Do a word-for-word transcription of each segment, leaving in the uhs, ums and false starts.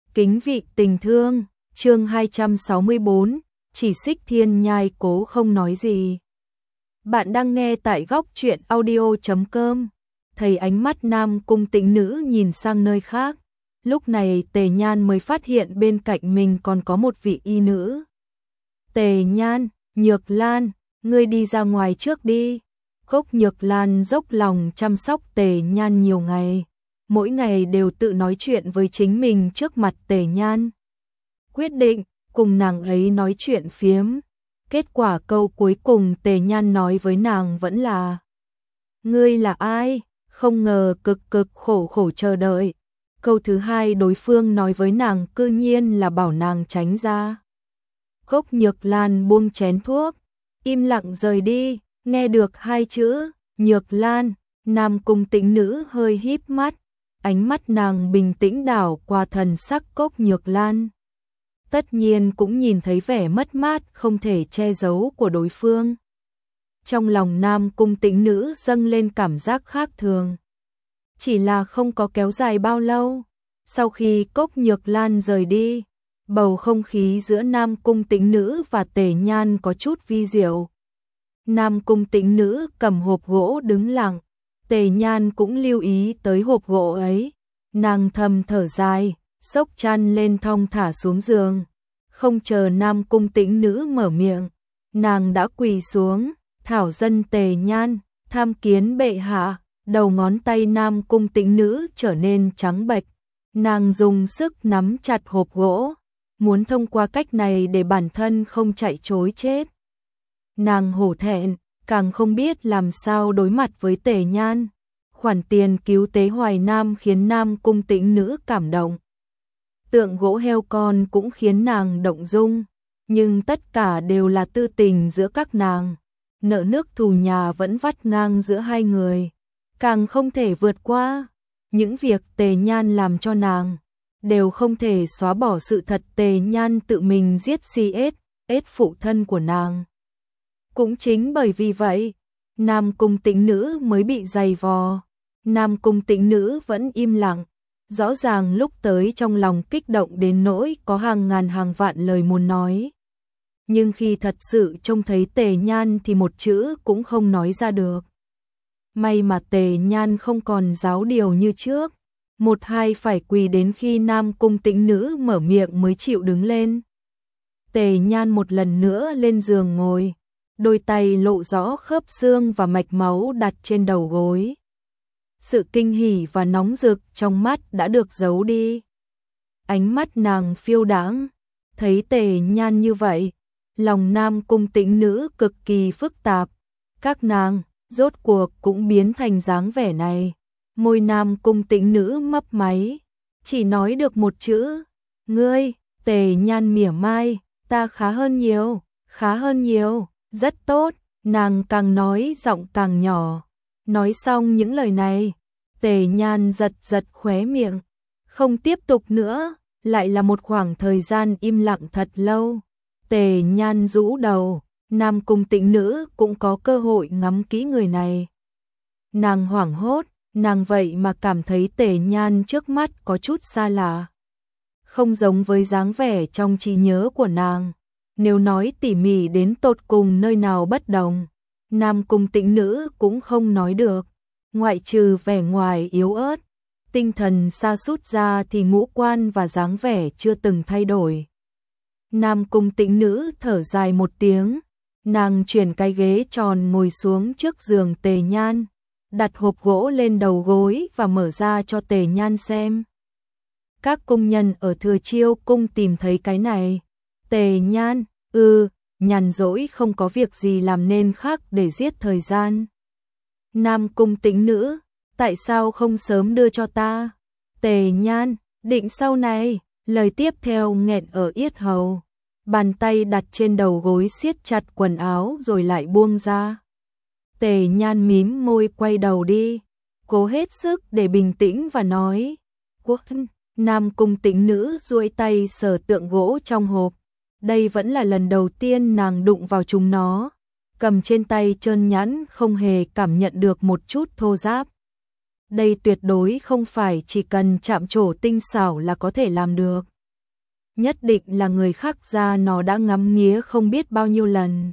Kính vị tình thương, chương hai trăm sáu mươi bốn, chỉ xích thiên nhai cố không nói gì. Bạn đang nghe tại góc truyện audio chấm com. Thấy ánh mắt Nam Cung Tĩnh Nữ nhìn sang nơi khác, lúc này Tề Nhan mới phát hiện bên cạnh mình còn có một vị y nữ. Tề Nhan, Nhược Lan, ngươi đi ra ngoài trước đi. Cốc Nhược Lan dốc lòng chăm sóc Tề Nhan nhiều ngày, mỗi ngày đều tự nói chuyện với chính mình trước mặt Tề Nhan. Quyết định cùng nàng ấy nói chuyện phiếm. Kết quả câu cuối cùng Tề Nhan nói với nàng vẫn là: ngươi là ai? Không ngờ cực cực khổ khổ chờ đợi. Câu thứ hai đối phương nói với nàng cư nhiên là bảo nàng tránh ra. Cốc Nhược Lan buông chén thuốc, im lặng rời đi. Nghe được hai chữ Nhược Lan, Nam Cung Tĩnh Nữ hơi híp mắt, ánh mắt nàng bình tĩnh đảo qua thần sắc Cốc Nhược Lan. Tất nhiên cũng nhìn thấy vẻ mất mát không thể che giấu của đối phương. Trong lòng Nam Cung Tĩnh Nữ dâng lên cảm giác khác thường. Chỉ là không có kéo dài bao lâu, sau khi Cốc Nhược Lan rời đi, bầu không khí giữa Nam Cung Tĩnh Nữ và Tề Nhan có chút vi diệu. Nam Cung Tĩnh Nữ cầm hộp gỗ đứng lặng, Tề Nhan cũng lưu ý tới hộp gỗ ấy, nàng thầm thở dài, xốc chăn lên thong thả xuống giường. Không chờ Nam Cung Tĩnh Nữ mở miệng, nàng đã quỳ xuống, thảo dân Tề Nhan, tham kiến bệ hạ. Đầu ngón tay Nam Cung Tĩnh Nữ trở nên trắng bệch, nàng dùng sức nắm chặt hộp gỗ, muốn thông qua cách này để bản thân không chạy trối chết. Nàng hổ thẹn, càng không biết làm sao đối mặt với Tề Nhan. Khoản tiền cứu tế Hoài Nam khiến Nam Cung Tĩnh Nữ cảm động. Tượng gỗ heo con cũng khiến nàng động dung, nhưng tất cả đều là tư tình giữa các nàng. Nợ nước thù nhà vẫn vắt ngang giữa hai người, càng không thể vượt qua. Những việc Tề Nhan làm cho nàng đều không thể xóa bỏ sự thật Tề Nhan tự mình giết si ết, ết phụ thân của nàng. Cũng chính bởi vì vậy, Nam Cung Tĩnh Nữ mới bị dày vò. Nam Cung Tĩnh Nữ vẫn im lặng, rõ ràng lúc tới trong lòng kích động đến nỗi có hàng ngàn hàng vạn lời muốn nói. Nhưng khi thật sự trông thấy Tề Nhan thì một chữ cũng không nói ra được. May mà Tề Nhan không còn giáo điều như trước, một hai phải quỳ đến khi Nam Cung Tĩnh Nữ mở miệng mới chịu đứng lên. Tề Nhan một lần nữa lên giường ngồi, đôi tay lộ rõ khớp xương và mạch máu đặt trên đầu gối. Sự kinh hỉ và nóng rực trong mắt đã được giấu đi. Ánh mắt nàng phiêu đãng, thấy Tề Nhan như vậy, lòng Nam Cung Tĩnh Nữ cực kỳ phức tạp. Các nàng rốt cuộc cũng biến thành dáng vẻ này. Môi Nam Cung Tĩnh Nữ mấp máy, chỉ nói được một chữ: ngươi. Tề Nhan mỉa mai: ta khá hơn nhiều, khá hơn nhiều, rất tốt. Nàng càng nói giọng càng nhỏ. Nói xong những lời này, Tề Nhan giật giật khóe miệng, không tiếp tục nữa. Lại là một khoảng thời gian im lặng thật lâu. Tề Nhan rũ đầu, Nam Cung Tĩnh Nữ cũng có cơ hội ngắm kỹ người này. Nàng hoảng hốt, nàng vậy mà cảm thấy Tề Nhan trước mắt có chút xa lạ, không giống với dáng vẻ trong trí nhớ của nàng. Nếu nói tỉ mỉ đến tột cùng nơi nào bất đồng, Nam Cung Tĩnh Nữ cũng không nói được. Ngoại trừ vẻ ngoài yếu ớt, tinh thần sa sút ra thì ngũ quan và dáng vẻ chưa từng thay đổi. Nam Cung Tĩnh Nữ thở dài một tiếng, nàng chuyển cái ghế tròn ngồi xuống trước giường Tề Nhan, đặt hộp gỗ lên đầu gối và mở ra cho Tề Nhan xem. Các công nhân ở Thừa Chiêu cung tìm thấy cái này. Tề Nhan: ừ, nhàn rỗi không có việc gì làm nên khác để giết thời gian. Nam Cung Tĩnh Nữ: tại sao không sớm đưa cho ta? Tề Nhan: định sau này. Lời tiếp theo nghẹn ở yết hầu, bàn tay đặt trên đầu gối siết chặt quần áo rồi lại buông ra. Tề Nhan mím môi quay đầu đi, cố hết sức để bình tĩnh và nói: Quốc. Nam Cung Tĩnh Nữ duỗi tay sờ tượng gỗ trong hộp. Đây vẫn là lần đầu tiên nàng đụng vào chúng nó, cầm trên tay trơn nhẵn không hề cảm nhận được một chút thô ráp. Đây tuyệt đối không phải chỉ cần chạm trổ tinh xảo là có thể làm được. nhất định là người khác ra nó đã ngắm nghía không biết bao nhiêu lần.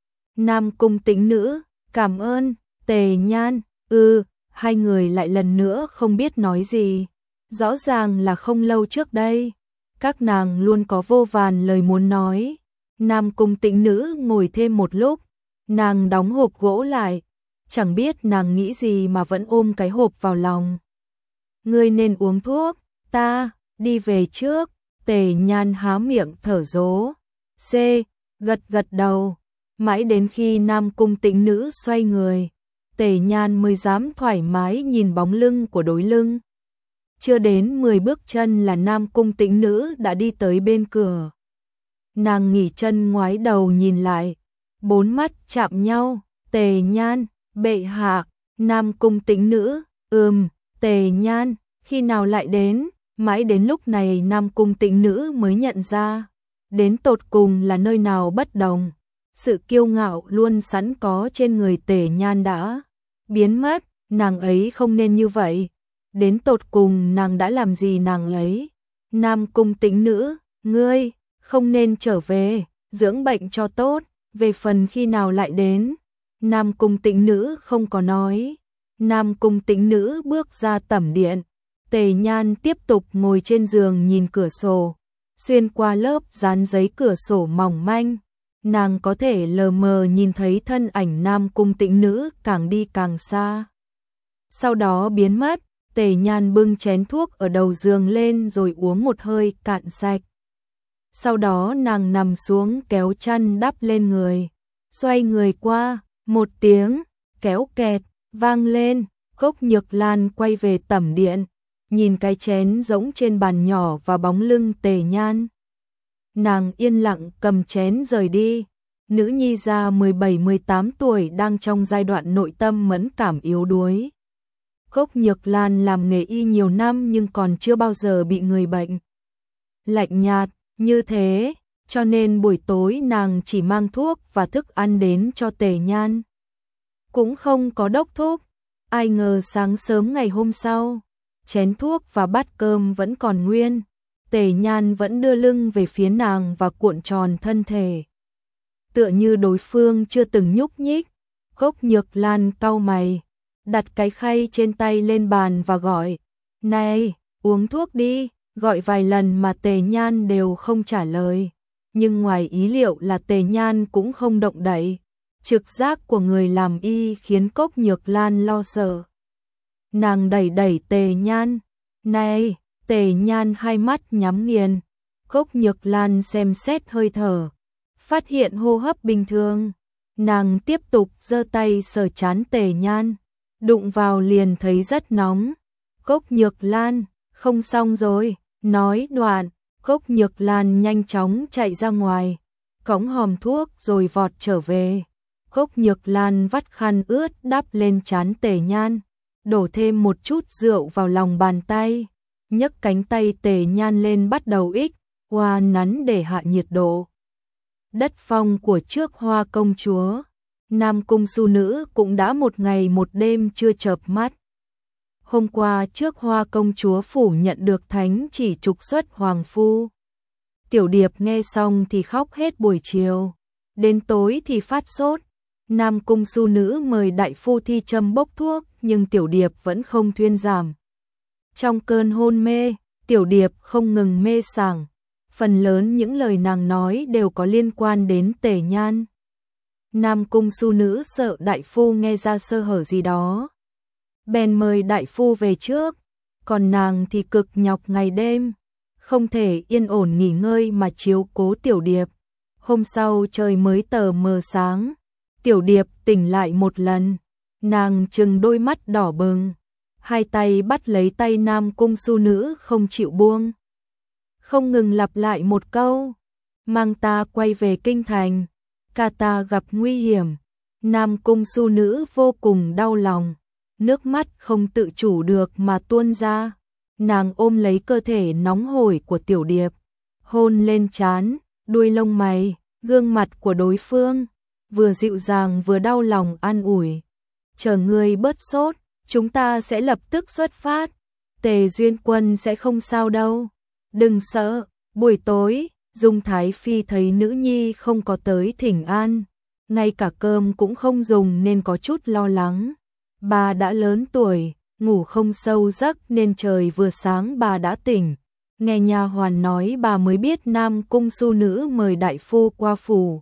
Nam Cung Tĩnh Nữ, cảm ơn, Tề Nhan, ư, ừ, hai người lại lần nữa không biết nói gì. Rõ ràng là không lâu trước đây, các nàng luôn có vô vàn lời muốn nói. Nam Cung Tĩnh Nữ ngồi thêm một lúc, nàng đóng hộp gỗ lại, chẳng biết nàng nghĩ gì mà vẫn ôm cái hộp vào lòng. Ngươi nên uống thuốc, ta đi về trước. Tề Nhan há miệng thở dố. C. Gật gật đầu. Mãi đến khi Nam Cung Tĩnh Nữ xoay người, Tề Nhan mới dám thoải mái nhìn bóng lưng của đối lưng. Chưa đến mười bước chân là Nam Cung Tĩnh Nữ đã đi tới bên cửa. Nàng nghỉ chân ngoái đầu nhìn lại, bốn mắt chạm nhau. Tề Nhan, bệ hạ. Nam Cung Tĩnh Nữ, ừm, Tề Nhan, khi nào lại đến? Mãi đến lúc này Nam Cung Tĩnh Nữ mới nhận ra, đến tột cùng là nơi nào bất đồng. Sự kiêu ngạo luôn sẵn có trên người Tề Nhan đã biến mất, nàng ấy không nên như vậy. Đến tột cùng nàng đã làm gì nàng ấy? Nam Cung Tĩnh Nữ, ngươi không nên trở về, dưỡng bệnh cho tốt, về phần khi nào lại đến. Nam Cung Tĩnh Nữ không có nói. Nam Cung Tĩnh Nữ bước ra tẩm điện. Tề Nhan tiếp tục ngồi trên giường nhìn cửa sổ, xuyên qua lớp dán giấy cửa sổ mỏng manh, nàng có thể lờ mờ nhìn thấy thân ảnh Nam Cung Tĩnh Nữ càng đi càng xa. Sau đó biến mất. Tề Nhan bưng chén thuốc ở đầu giường lên rồi uống một hơi cạn sạch. Sau đó nàng nằm xuống kéo chăn đắp lên người, xoay người qua, một tiếng kéo kẹt vang lên. Cốc Nhược Lan quay về tẩm điện, nhìn cái chén rỗng trên bàn nhỏ và bóng lưng Tề Nhan. Nàng yên lặng cầm chén rời đi. Nữ nhi già mười bảy mười tám tuổi đang trong giai đoạn nội tâm mẫn cảm yếu đuối. Cốc Nhược Lan làm nghề y nhiều năm nhưng còn chưa bao giờ bị người bệnh lạnh nhạt như thế, cho nên buổi tối nàng chỉ mang thuốc và thức ăn đến cho Tề Nhan. Cũng không có đốc thúc. Ai ngờ sáng sớm ngày hôm sau, chén thuốc và bát cơm vẫn còn nguyên. Tề Nhan vẫn đưa lưng về phía nàng và cuộn tròn thân thể, tựa như đối phương chưa từng nhúc nhích. Cốc Nhược Lan cau mày, đặt cái khay trên tay lên bàn và gọi, này, uống thuốc đi. Gọi vài lần mà Tề Nhan đều không trả lời. Nhưng ngoài ý liệu là Tề Nhan cũng không động đậy. Trực giác của người làm y khiến Cốc Nhược Lan lo sợ. Nàng đẩy đẩy Tề Nhan. Này, Tề Nhan hai mắt nhắm nghiền. Cốc Nhược Lan xem xét hơi thở, phát hiện hô hấp bình thường. Nàng tiếp tục giơ tay sờ trán Tề Nhan, đụng vào liền thấy rất nóng. Cốc Nhược Lan, không xong rồi. Nói đoạn, Cốc Nhược Lan nhanh chóng chạy ra ngoài, cõng hòm thuốc rồi vọt trở về. Cốc Nhược Lan vắt khăn ướt đắp lên trán Tề Nhan, đổ thêm một chút rượu vào lòng bàn tay, nhấc cánh tay Tề Nhan lên bắt đầu ích, hoa nắn để hạ nhiệt độ. Đất phong của trước Hoa công chúa, Nam Cung Su Nữ cũng đã một ngày một đêm chưa chợp mắt. Hôm qua trước Hoa công chúa phủ nhận được thánh chỉ trục xuất hoàng phu. Tiểu Điệp nghe xong thì khóc hết buổi chiều, đến tối thì phát sốt. Nam Cung Su Nữ mời đại phu thi châm bốc thuốc nhưng Tiểu Điệp vẫn không thuyên giảm. Trong cơn hôn mê, Tiểu Điệp không ngừng mê sảng, phần lớn những lời nàng nói đều có liên quan đến Tề Nhan. Nam Cung Su Nữ sợ đại phu nghe ra sơ hở gì đó, bèn mời đại phu về trước, còn nàng thì cực nhọc ngày đêm, không thể yên ổn nghỉ ngơi mà chiếu cố Tiểu Điệp. Hôm sau trời mới tờ mờ sáng, Tiểu Điệp tỉnh lại một lần, nàng trừng đôi mắt đỏ bừng, hai tay bắt lấy tay Nam Cung Su Nữ không chịu buông, không ngừng lặp lại một câu, mang ta quay về kinh thành, ca ta gặp nguy hiểm. Nam Cung Su Nữ vô cùng đau lòng, nước mắt không tự chủ được mà tuôn ra. Nàng ôm lấy cơ thể nóng hổi của Tiểu Điệp, hôn lên trán, đuôi lông mày, gương mặt của đối phương, vừa dịu dàng vừa đau lòng an ủi. Chờ ngươi bớt sốt, chúng ta sẽ lập tức xuất phát. Tề Duyên Quân sẽ không sao đâu, đừng sợ. Buổi tối, Dung Thái Phi thấy nữ nhi không có tới thỉnh an, ngay cả cơm cũng không dùng nên có chút lo lắng. Bà đã lớn tuổi, ngủ không sâu giấc nên trời vừa sáng bà đã tỉnh. Nghe nha hoàn nói bà mới biết Nam Cung Su Nữ mời đại phu qua phủ.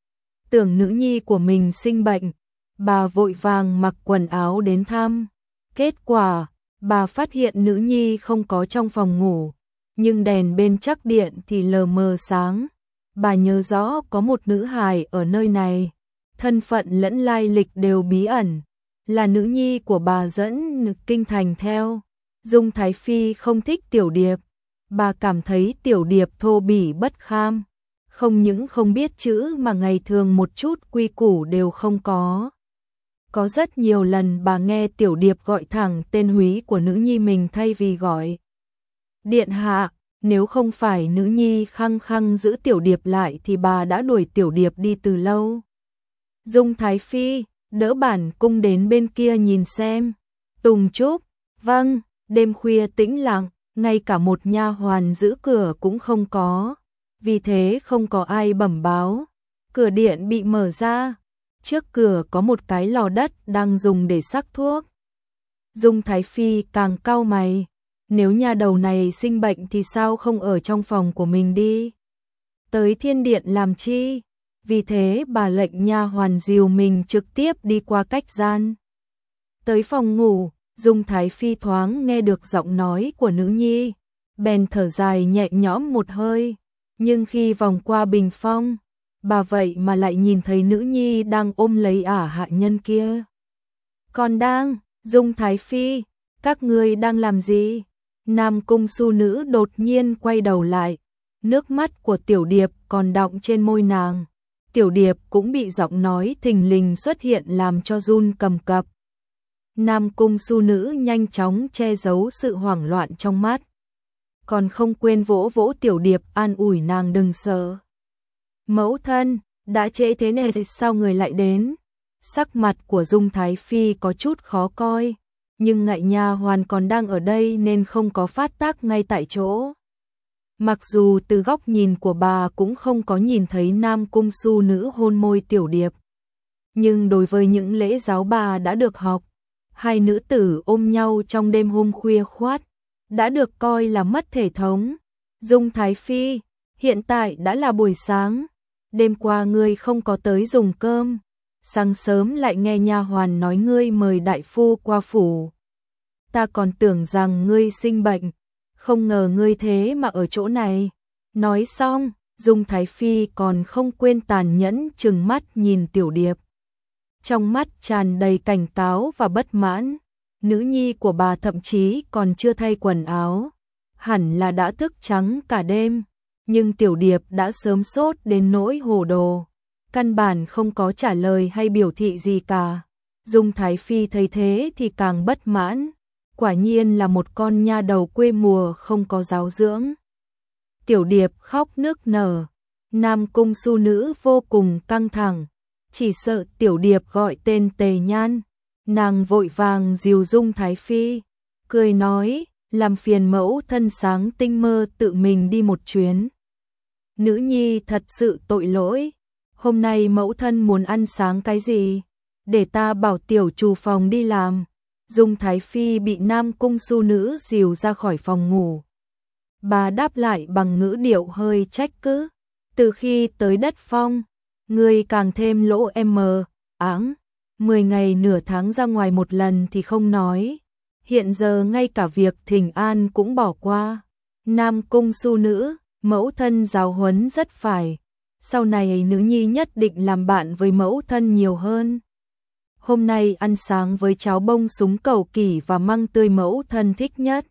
Tưởng nữ nhi của mình sinh bệnh, bà vội vàng mặc quần áo đến thăm. Kết quả, bà phát hiện nữ nhi không có trong phòng ngủ, nhưng đèn bên trắc điện thì lờ mờ sáng. Bà nhớ rõ có một nữ hài ở nơi này, thân phận lẫn lai lịch đều bí ẩn, là nữ nhi của bà dẫn kinh thành theo. Dung Thái Phi không thích Tiểu Điệp, bà cảm thấy Tiểu Điệp thô bỉ bất kham, không những không biết chữ mà ngày thường một chút quy củ đều không có. Có rất nhiều lần bà nghe Tiểu Điệp gọi thẳng tên húy của nữ nhi mình thay vì gọi điện hạ, nếu không phải nữ nhi khăng khăng giữ Tiểu Điệp lại thì bà đã đuổi Tiểu Điệp đi từ lâu. Dung Thái Phi, đỡ bản cung đến bên kia nhìn xem. Tùng Trúc, vâng. Đêm khuya tĩnh lặng, ngay cả một nha hoàn giữ cửa cũng không có, vì thế không có ai bẩm báo. Cửa điện bị mở ra, trước cửa có một cái lò đất đang dùng để sắc thuốc. Dung Thái Phi càng cau mày, nếu nha đầu này sinh bệnh thì sao không ở trong phòng của mình đi tới thiên điện làm chi? Vì thế bà lệnh nha hoàn dìu mình trực tiếp đi qua cách gian tới phòng ngủ. Dung Thái Phi thoáng nghe được giọng nói của nữ nhi, bèn thở dài nhẹ nhõm một hơi, nhưng khi vòng qua bình phong, bà vậy mà lại nhìn thấy nữ nhi đang ôm lấy ả hạ nhân kia. Còn đang, Dung Thái Phi, các ngươi đang làm gì? Nam Cung Su Nữ đột nhiên quay đầu lại, nước mắt của Tiểu Điệp còn đọng trên môi nàng. Tiểu Điệp cũng bị giọng nói thình lình xuất hiện làm cho run cầm cập. Nam Cung Su Nữ nhanh chóng che giấu sự hoảng loạn trong mắt, còn không quên vỗ vỗ Tiểu Điệp an ủi nàng đừng sợ. Mẫu thân, đã trễ thế này sao người lại đến? Sắc mặt của Dung Thái Phi có chút khó coi, nhưng ngại nha hoàn còn đang ở đây nên không có phát tác ngay tại chỗ. Mặc dù từ góc nhìn của bà cũng không có nhìn thấy Nam Cung Su Nữ hôn môi Tiểu Điệp, nhưng đối với những lễ giáo bà đã được học, hai nữ tử ôm nhau trong đêm hôm khuya khoắt, đã được coi là mất thể thống. Dung Thái Phi, hiện tại đã là buổi sáng, đêm qua ngươi không có tới dùng cơm, sáng sớm lại nghe nha hoàn nói ngươi mời đại phu qua phủ. Ta còn tưởng rằng ngươi sinh bệnh, không ngờ ngươi thế mà ở chỗ này. Nói xong, Dung Thái Phi còn không quên tàn nhẫn trừng mắt nhìn Tiểu Điệp, trong mắt tràn đầy cảnh cáo và bất mãn. Nữ nhi của bà thậm chí còn chưa thay quần áo, hẳn là đã thức trắng cả đêm, nhưng Tiểu Điệp đã sớm sốt đến nỗi hồ đồ, căn bản không có trả lời hay biểu thị gì cả. Dung Thái Phi thấy thế thì càng bất mãn, quả nhiên là một con nha đầu quê mùa không có giáo dưỡng. Tiểu Điệp khóc nức nở, Nam Cung Su Nữ vô cùng căng thẳng, chỉ sợ Tiểu Điệp gọi tên Tề Nhan. Nàng vội vàng dìu Dung Thái Phi, cười nói, làm phiền mẫu thân sáng tinh mơ tự mình đi một chuyến. Nữ nhi thật sự tội lỗi, hôm nay mẫu thân muốn ăn sáng cái gì? Để ta bảo tiểu trù phòng đi làm. Dung Thái Phi bị Nam Cung Su Nữ dìu ra khỏi phòng ngủ. Bà đáp lại bằng ngữ điệu hơi trách cứ, từ khi tới đất phong, ngươi càng thêm lỗ em mờ, áng. Mười ngày nửa tháng ra ngoài một lần thì không nói, hiện giờ ngay cả việc thỉnh an cũng bỏ qua. Nam Cung Su Nữ, mẫu thân giáo huấn rất phải, sau này nữ nhi nhất định làm bạn với mẫu thân nhiều hơn. Hôm nay ăn sáng với cháo bông súng cầu kỷ và măng tươi mẫu thân thích nhất.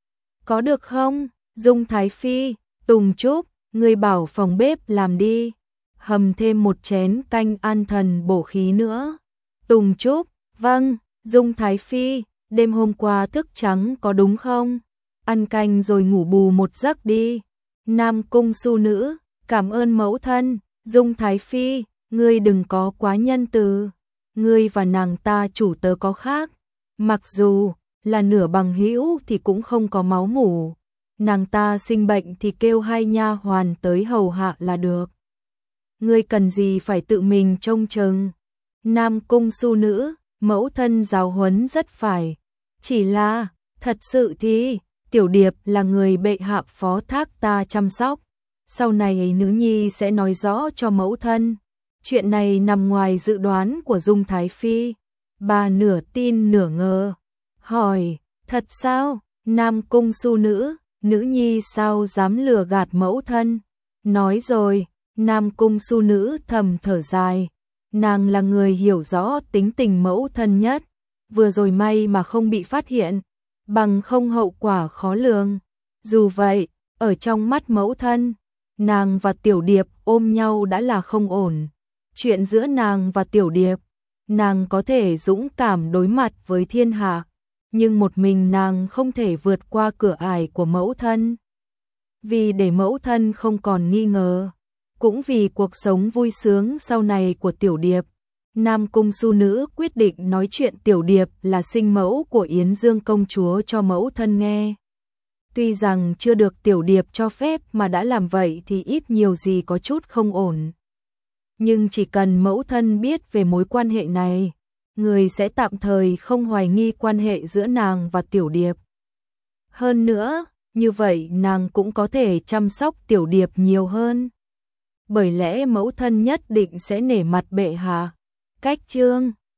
Có được không? Dung Thái Phi, Tùng Trúc, người bảo phòng bếp làm đi, hầm thêm một chén canh an thần bổ khí nữa. Tùng Trúc, vâng. Dung Thái Phi, đêm hôm qua thức trắng có đúng không? Ăn canh rồi ngủ bù một giấc đi. Nam Cung Su Nữ, cảm ơn mẫu thân. Dung Thái Phi, ngươi đừng có quá nhân từ, ngươi và nàng ta chủ tớ có khác, mặc dù là nửa bằng hữu thì cũng không có máu mủ. nàng ta sinh bệnh thì kêu hai nha hoàn tới hầu hạ là được. Ngươi cần gì phải tự mình trông chừng. Nam cung su nữ, mẫu thân giáo huấn rất phải. Chỉ là, thật sự thì, Tiểu Điệp là người bệ hạ phó thác ta chăm sóc. Sau này nữ nhi sẽ nói rõ cho mẫu thân. Chuyện này nằm ngoài dự đoán của Dung Thái Phi. Bà nửa tin nửa ngờ. Hỏi, thật sao? Nam cung su nữ, nữ nhi sao dám lừa gạt mẫu thân? Nói rồi, Nam cung su nữ thầm thở dài. Nàng là người hiểu rõ tính tình mẫu thân nhất. Vừa rồi may mà không bị phát hiện, bằng không hậu quả khó lường. Dù vậy, ở trong mắt mẫu thân, nàng và Tiểu Điệp ôm nhau đã là không ổn. Chuyện giữa nàng và Tiểu Điệp, nàng có thể dũng cảm đối mặt với thiên hạ, nhưng một mình nàng không thể vượt qua cửa ải của mẫu thân. Vì để mẫu thân không còn nghi ngờ, cũng vì cuộc sống vui sướng sau này của Tiểu Điệp, Nam cung su nữ quyết định nói chuyện Tiểu Điệp là sinh mẫu của Yến Dương công chúa cho mẫu thân nghe. Tuy rằng chưa được Tiểu Điệp cho phép mà đã làm vậy thì ít nhiều gì có chút không ổn. Nhưng chỉ cần mẫu thân biết về mối quan hệ này, người sẽ tạm thời không hoài nghi quan hệ giữa nàng và Tiểu Điệp. Hơn nữa, như vậy nàng cũng có thể chăm sóc Tiểu Điệp nhiều hơn. Bởi lẽ mẫu thân nhất định sẽ nể mặt bệ hạ. Cách chương